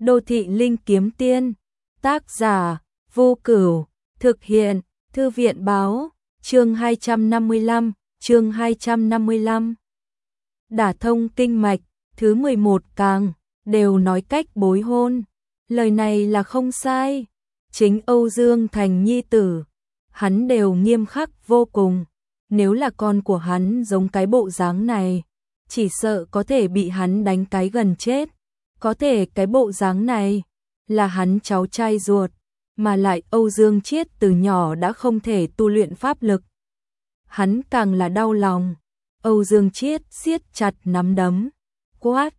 Đô thị linh kiếm tiên, tác giả, Vô Cửu, thực hiện, Thư viện báo, chương 255. Đả thông kinh mạch, thứ 11 càng, đều nói cách bối hôn. Lời này là không sai. Chính Âu Dương Thành nhi tử, hắn đều nghiêm khắc vô cùng. Nếu là con của hắn giống cái bộ dáng này, chỉ sợ có thể bị hắn đánh cái gần chết. Có thể cái bộ dáng này là hắn cháu trai ruột, mà lại Âu Dương Chiết từ nhỏ đã không thể tu luyện pháp lực. Hắn càng là đau lòng. Âu Dương Chiết siết chặt nắm đấm, quát,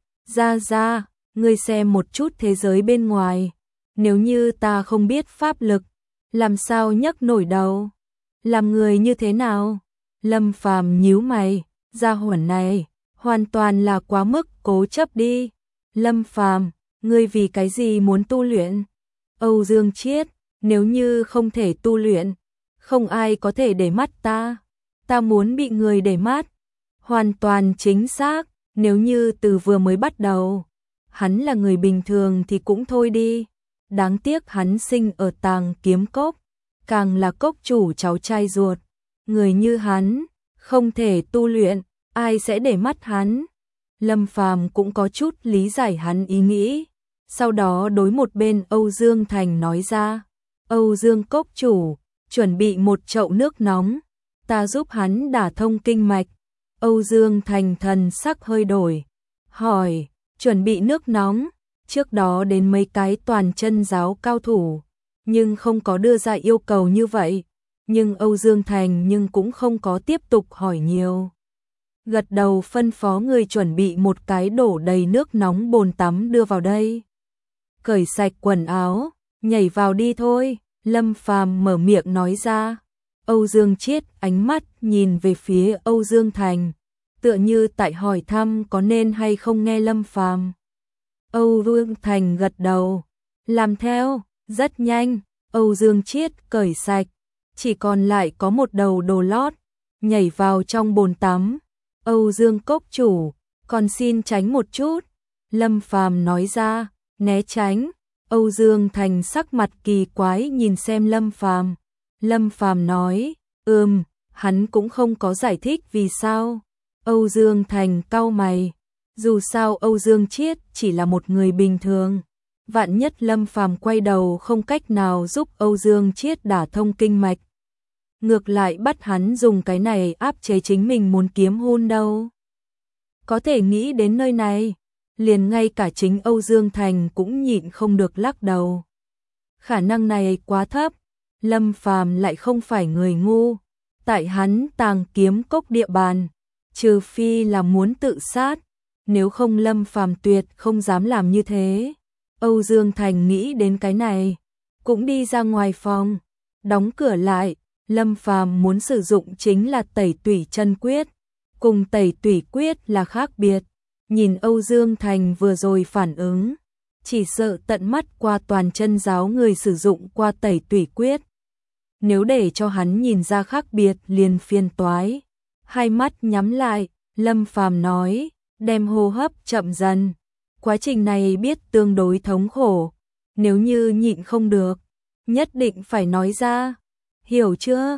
ra, ngươi xem một chút thế giới bên ngoài. Nếu như ta không biết pháp lực, làm sao nhấc nổi đầu? Làm người như thế nào? Lâm Phàm nhíu mày, gia hỏa này hoàn toàn là quá mức cố chấp đi. Lâm Phàm, ngươi vì cái gì muốn tu luyện? Âu Dương Chiết, nếu như không thể tu luyện, không ai có thể để mắt ta. Ta muốn bị người để mắt. Hoàn toàn chính xác, nếu như từ vừa mới bắt đầu, hắn là người bình thường thì cũng thôi đi. Đáng tiếc hắn sinh ở Tàng Kiếm Cốc, càng là cốc chủ cháu trai ruột. Người như hắn, không thể tu luyện, ai sẽ để mắt hắn? Lâm Phàm cũng có chút lý giải hắn ý nghĩ. Sau đó đối một bên Âu Dương Thành nói ra, Âu Dương cốc chủ, chuẩn bị một chậu nước nóng, ta giúp hắn đả thông kinh mạch. Âu Dương Thành thần sắc hơi đổi, hỏi, chuẩn bị nước nóng? Trước đó đến mấy cái toàn chân giáo cao thủ, nhưng không có đưa ra yêu cầu như vậy. Nhưng Âu Dương Thành cũng không có tiếp tục hỏi nhiều. Gật đầu phân phó người chuẩn bị một cái đổ đầy nước nóng bồn tắm đưa vào đây. Cởi sạch quần áo, nhảy vào đi thôi, Lâm Phàm mở miệng nói ra. Âu Dương Chiết ánh mắt nhìn về phía Âu Dương Thành, tựa như tại hỏi thăm có nên hay không nghe Lâm Phàm. Âu Dương Thành gật đầu, làm theo. Rất nhanh, Âu Dương Chiết cởi sạch, chỉ còn lại có một đầu đồ lót, nhảy vào trong bồn tắm. Âu Dương cốc chủ, còn xin tránh một chút. Lâm Phàm nói ra, né tránh. Âu Dương Thành sắc mặt kỳ quái nhìn xem Lâm Phàm. Lâm Phàm nói, hắn cũng không có giải thích vì sao. Âu Dương Thành cau mày, dù sao Âu Dương Chiết chỉ là một người bình thường. Vạn nhất Lâm Phàm quay đầu không cách nào giúp Âu Dương Chiết đả thông kinh mạch, ngược lại bắt hắn dùng cái này áp chế chính mình muốn kiếm hôn đâu. Có thể nghĩ đến nơi này, liền ngay cả chính Âu Dương Thành cũng nhịn không được lắc đầu. Khả năng này quá thấp, Lâm Phàm lại không phải người ngu. Tại hắn Tàng Kiếm Cốc địa bàn, trừ phi là muốn tự sát, nếu không Lâm Phàm tuyệt không dám làm như thế. Âu Dương Thành nghĩ đến cái này, cũng đi ra ngoài phòng, đóng cửa lại. Lâm Phàm muốn sử dụng chính là Tẩy Tủy Chân Quyết, cùng Tẩy Tủy Quyết là khác biệt. Nhìn Âu Dương Thành vừa rồi phản ứng, chỉ sợ tận mắt qua toàn chân giáo người sử dụng qua Tẩy Tủy Quyết. Nếu để cho hắn nhìn ra khác biệt liền phiền toái. Hai mắt nhắm lại, Lâm Phàm nói, đem hô hấp chậm dần. Quá trình này biết tương đối thống khổ, nếu như nhịn không được, nhất định phải nói ra. Hiểu chưa?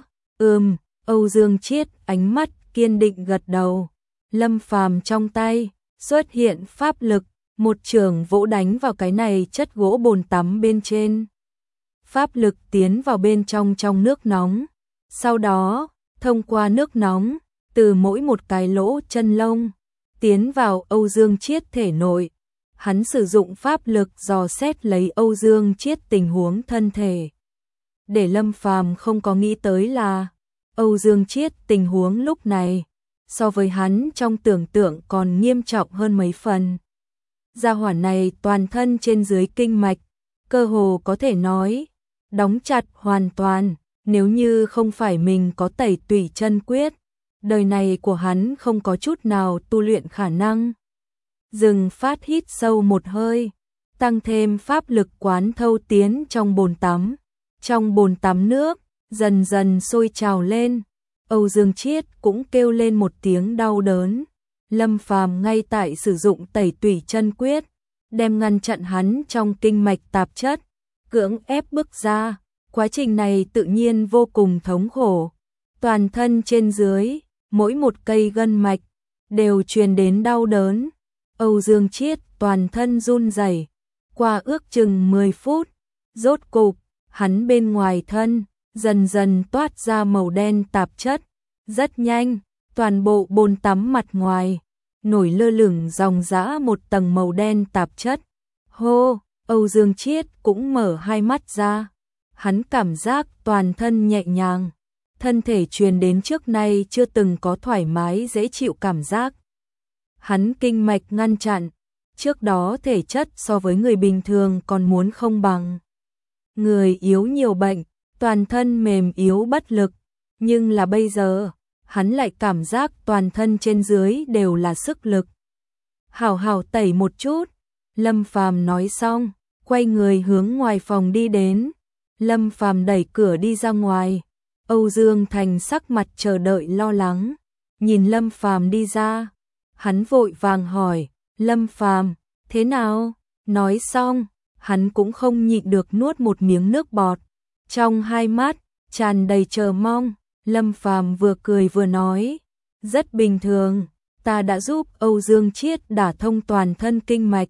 Âu Dương Chiết ánh mắt kiên định gật đầu. Lâm Phàm trong tay xuất hiện pháp lực, một chưởng vỗ đánh vào cái này chất gỗ bồn tắm bên trên. Pháp lực tiến vào bên trong nước nóng, sau đó thông qua nước nóng, từ mỗi một cái lỗ chân lông tiến vào Âu Dương Chiết thể nội. Hắn sử dụng pháp lực dò xét lấy Âu Dương Chiết tình huống thân thể. Để Lâm Phàm không có nghĩ tới là Âu Dương Chiết tình huống lúc này so với hắn trong tưởng tượng còn nghiêm trọng hơn mấy phần. Gia hỏa này toàn thân trên dưới kinh mạch, cơ hồ có thể nói đóng chặt hoàn toàn. Nếu như không phải mình có Tẩy Tủy Chân Quyết, đời này của hắn không có chút nào tu luyện khả năng. Dừng phát hít sâu một hơi, tăng thêm pháp lực quán thâu tiến trong bồn tắm. Trong bồn tắm nước dần dần sôi trào lên. Âu Dương Chiết cũng kêu lên một tiếng đau đớn. Lâm Phàm ngay tại sử dụng Tẩy Tủy Chân Quyết, đem ngăn chặn hắn trong kinh mạch tạp chất, cưỡng ép bức ra. Quá trình này tự nhiên vô cùng thống khổ. Toàn thân trên dưới, mỗi một cây gân mạch đều truyền đến đau đớn. Âu Dương Chiết toàn thân run rẩy, qua ước chừng 10 phút, rốt cục, hắn bên ngoài thân dần dần toát ra màu đen tạp chất. Rất nhanh, toàn bộ bồn tắm mặt ngoài nổi lơ lửng ròng rã một tầng màu đen tạp chất. Hô, Âu Dương Chiết cũng mở hai mắt ra. Hắn cảm giác toàn thân nhẹ nhàng, thân thể truyền đến trước nay chưa từng có thoải mái dễ chịu cảm giác. Hắn kinh mạch ngăn chặn, trước đó thể chất so với người bình thường còn muốn không bằng. Người yếu nhiều bệnh, toàn thân mềm yếu bất lực, nhưng là bây giờ, hắn lại cảm giác toàn thân trên dưới đều là sức lực. Hảo hảo tẩy một chút, Lâm Phàm nói xong, quay người hướng ngoài phòng đi đến. Lâm Phàm đẩy cửa đi ra ngoài, Âu Dương Thành sắc mặt chờ đợi lo lắng, nhìn Lâm Phàm đi ra, hắn vội vàng hỏi, Lâm Phàm, thế nào? Nói xong, hắn cũng không nhịn được nuốt một miếng nước bọt, trong hai mắt tràn đầy chờ mong. Lâm Phàm vừa cười vừa nói, rất bình thường, ta đã giúp Âu Dương Chiết đả thông toàn thân kinh mạch.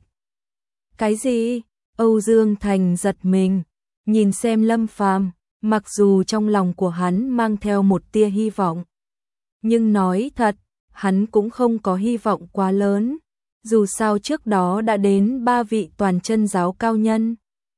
Cái gì? Âu Dương Thành giật mình, nhìn xem Lâm Phàm, mặc dù trong lòng của hắn mang theo một tia hy vọng, nhưng nói thật, hắn cũng không có hy vọng quá lớn, dù sao trước đó đã đến 3 vị toàn chân giáo cao nhân,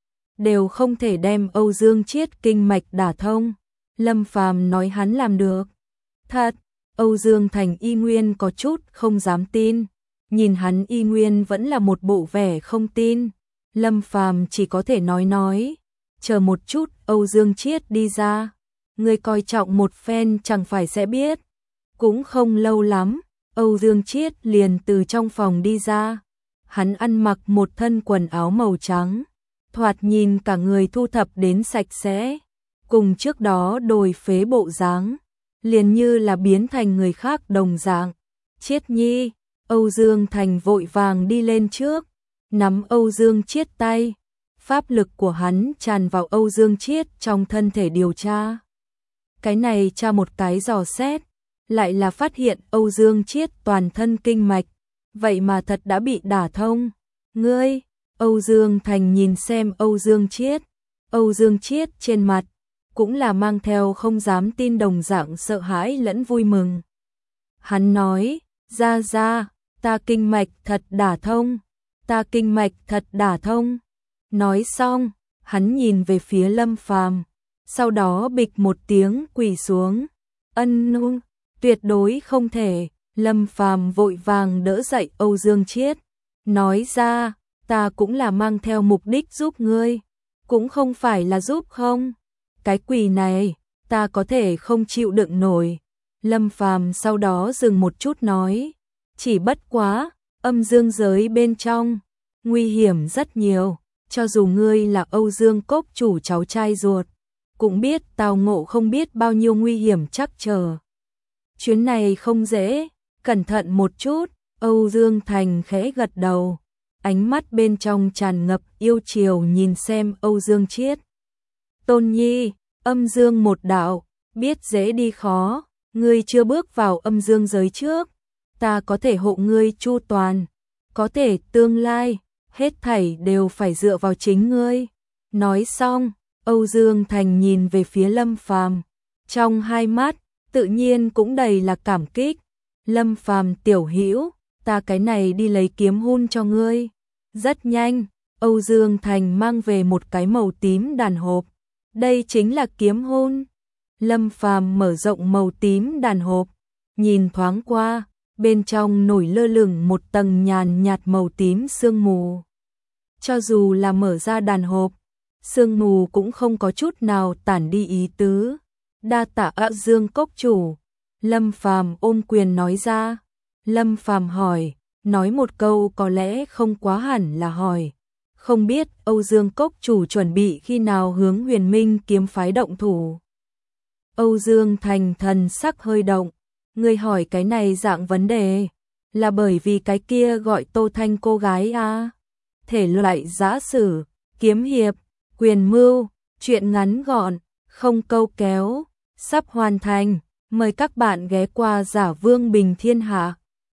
đều không thể đem Âu Dương Chiết kinh mạch đả thông. Lâm Phàm nói hắn làm được. Thật, Âu Dương Thành y nguyên có chút không dám tin, nhìn hắn y nguyên vẫn là một bộ vẻ không tin. Lâm Phàm chỉ có thể nói, chờ một chút Âu Dương Chiết đi ra, người coi trọng một phen chẳng phải sẽ biết. Cũng không lâu lắm, Âu Dương Chiết liền từ trong phòng đi ra. Hắn ăn mặc một thân quần áo màu trắng, thoạt nhìn cả người thu thập đến sạch sẽ, cùng trước đó đồi phế bộ dáng, liền như là biến thành người khác đồng dạng. Chiết nhi, Âu Dương Thành vội vàng đi lên trước, nắm Âu Dương Chiết tay, pháp lực của hắn tràn vào Âu Dương Chiết trong thân thể điều tra. Cái này tra một cái dò xét, lại là phát hiện Âu Dương Chiết toàn thân kinh mạch, vậy mà thật đã bị đả thông. Ngươi, Âu Dương Thành nhìn xem Âu Dương Chiết trên mặt cũng là mang theo không dám tin đồng dạng sợ hãi lẫn vui mừng. Hắn nói, ra, ta kinh mạch thật đả thông, ta kinh mạch thật đả thông. Nói xong, hắn nhìn về phía Lâm Phàm, sau đó bịch một tiếng quỳ xuống. Ân, tuyệt đối không thể. Lâm Phàm vội vàng đỡ dậy Âu Dương Chiết, nói ra, ta cũng là mang theo mục đích giúp ngươi, cũng không phải là giúp không. Cái quỳ này, ta có thể không chịu đựng nổi. Lâm Phàm sau đó dừng một chút nói, chỉ bất quá, âm dương giới bên trong, nguy hiểm rất nhiều, cho dù ngươi là Âu Dương Cốc chủ cháu trai ruột, cũng biết tao ngộ không biết bao nhiêu nguy hiểm chắc chờ. Chuyến này không dễ, cẩn thận một chút. Âu Dương Thành khẽ gật đầu, ánh mắt bên trong tràn ngập yêu chiều nhìn xem Âu Dương Chiết. Tôn nhi, âm dương một đạo, biết dễ đi khó, ngươi chưa bước vào âm dương giới trước, ta có thể hộ ngươi chu toàn, có thể tương lai, hết thảy đều phải dựa vào chính ngươi. Nói xong, Âu Dương Thành nhìn về phía Lâm Phàm, trong hai mắt tự nhiên cũng đầy là cảm kích. Lâm Phàm tiểu hữu, ta cái này đi lấy kiếm hun cho ngươi. Rất nhanh, Âu Dương Thành mang về một cái màu tím đàn hộp. Đây chính là kiếm hun. Lâm Phàm mở rộng màu tím đàn hộp, nhìn thoáng qua, bên trong nổi lơ lửng một tầng nhàn nhạt màu tím sương mù. Cho dù là mở ra đàn hộp, sương mù cũng không có chút nào tản đi ý tứ. Đa tạ Âu Dương Cốc chủ. Lâm Phàm ôm quyền nói ra. Lâm Phàm hỏi, nói một câu có lẽ không quá hẳn là hỏi, không biết Âu Dương Cốc chủ chuẩn bị khi nào hướng Huyền Minh kiếm phái động thủ. Âu Dương Thành thần sắc hơi động, người hỏi cái này dạng vấn đề, là bởi vì cái kia gọi Tô Thanh cô gái à? thể loại giã sử, kiếm hiệp, quyền mưu, truyện ngắn gọn, không câu kéo, sắp hoàn thành. Mời các bạn ghé qua Giả Vương Bình Thiên Hạ.